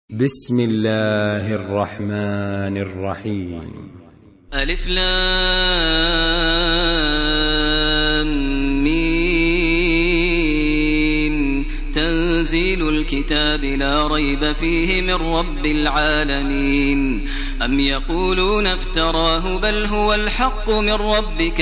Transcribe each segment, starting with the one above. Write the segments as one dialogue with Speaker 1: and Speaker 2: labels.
Speaker 1: بسم الله الرحمن الرحيم.
Speaker 2: ألف لام ميم. تنزيل الكتاب لا ريب فيه من رب العالمين. أم يقولون افتراه بل هو الحق من ربك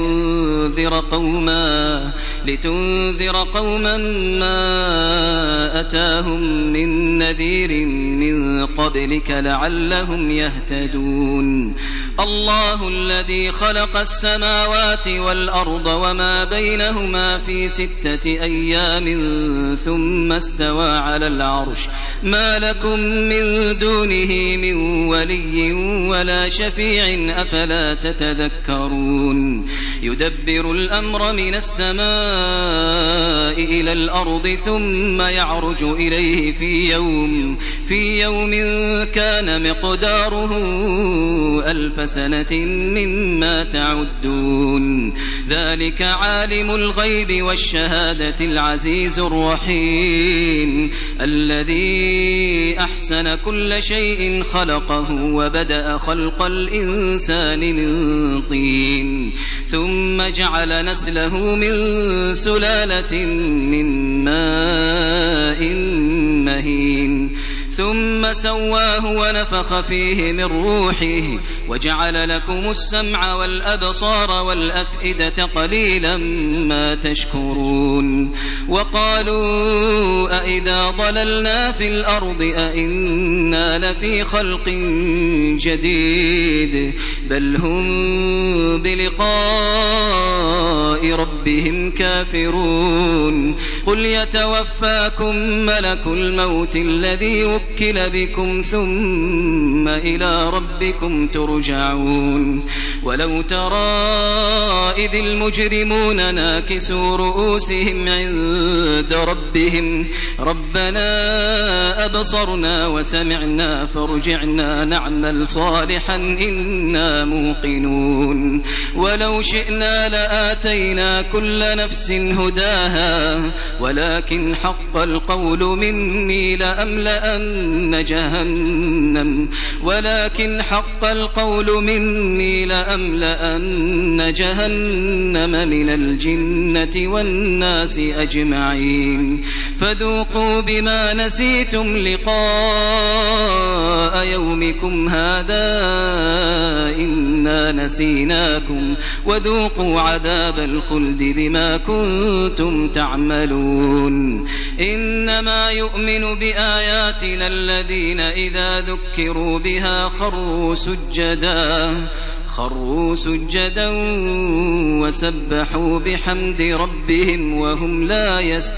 Speaker 2: لتنذر قوما ما أتاهم من نذير من قبلك لعلهم يهتدون. الله الذي خلق السماوات والأرض وما بينهما في 6 أيام ثم استوى على العرش ما لكم من دونه من ولي ولا شفيع أفلا تتذكرون. يدبر الأمر من السماء إلى الأرض ثم يعرج إليه في يوم كان مقداره 1000 سنة مما تعدون. ذلك عالم الغيب والشهادة العزيز الرحيم الذي أحسن كل شيء خلقه وبدأ خلق الإنسان من طين ثم جعل نسله من سلالة من ماء مهين ثم سواه ونفخ فيه من روحه وجعل لكم السمع والأبصار والأفئدة قليلا ما تشكرون. وقالوا أئذا ضللنا في الأرض أئنا لفي خلق جديد بل هم بلقاء ربهم كافرون. قل يتوفاكم ملك الموت الذي وكل بكم ثم إلى ربكم ترجعون. ولو ترى إذ المجرمون ناكسوا رؤوسهم عند ربهم ربنا أبصرنا وسمعنا فارجعنا نعمل صالحا إنا موقنون. ولو شئنا لآتينا كل نفس هداها ولكن حق القول مني لأملأن جهنم من الجنة والناس أجمعين. فذوقوا بما نسيتم لقاء يومكم هذا إنا نسيناكم وذوقوا عذاب الخلد بما كنتم تعملون. إنما يؤمن بآياتنا الذين إذا ذكروا بها خروا سجدا وسبحوا بحمد ربهم وهم لا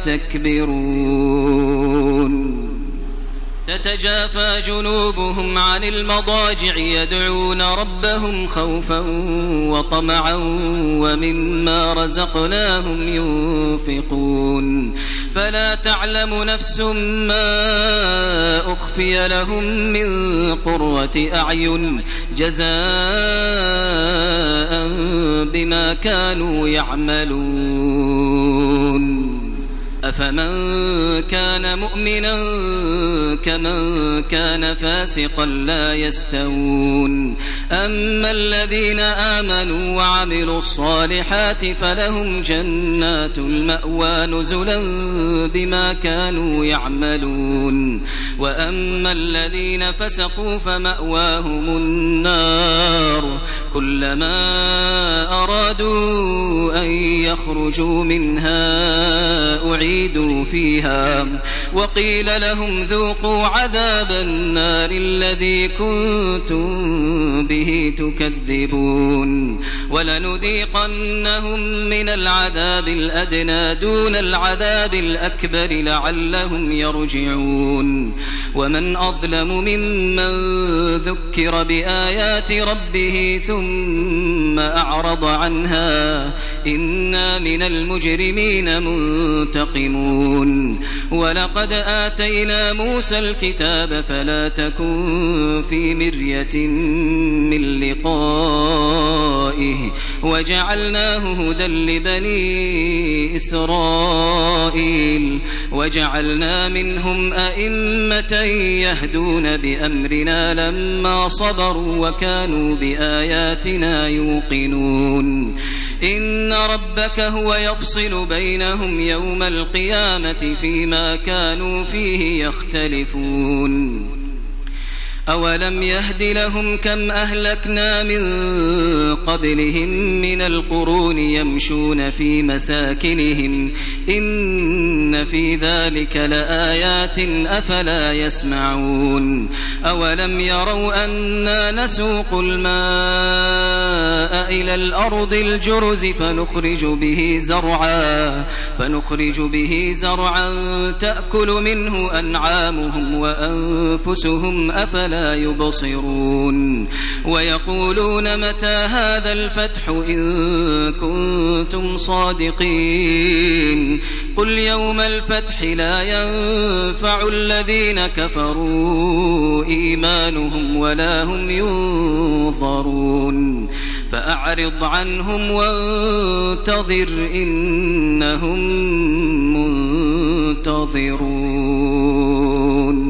Speaker 2: يستكبرون. تتجافى جنوبهم عن المضاجع يدعون ربهم خوفا وطمعا ومما رزقناهم ينفقون. فلا تعلم نفس ما أخفي لهم من قرة أعين جزاء بما كانوا يعملون. أفمن كان مؤمنا كمن كان فاسقا لا يستوون. أما الذين آمنوا وعملوا الصالحات فلهم جنات المأوى نزلا بما كانوا يعملون. وأما الذين فسقوا فمأواهم النار كلما أرادوا أن يخرجوا منها أعيدوا فيها وقيل لهم ذوقوا عذاب النار الذي كنتم به تكذبون. ولنذيقنهم من العذاب الأدنى دون العذاب الأكبر لعلهم يرجعون. ومن أظلم ممن ذكر بآيات ربه ثم أعرض عنها إنا من المجرمين منتقمون. ولقد آتينا موسى الكتاب فلا تكن في مرية من لقائه وجعلناه هدى لبني إسرائيل وجعلنا منهم أئمة أمة يهدون بأمرنا لما صبروا وكانوا بآياتنا يوقنون إن ربك هو يفصل بينهم يوم القيامة فيما كانوا فيه يختلفون أولم يهد لهم كم أهلكنا من قبلهم من القرون يمشون في مساكنهم إن في ذلك لآيات أفلا يسمعون أولم يروا أنا نسوق الماء إلى الأرض الجرز فنخرج به زرعا تأكل منه أنعامهم وأنفسهم أفلا يبصرون ويقولون متى هذا الفتح إن كنتم صادقين قل يوم الفتح لا ينفع الذين كفروا إيمانهم ولا هم ينظرون فأعرض عنهم وانتظر إنهم منتظرون.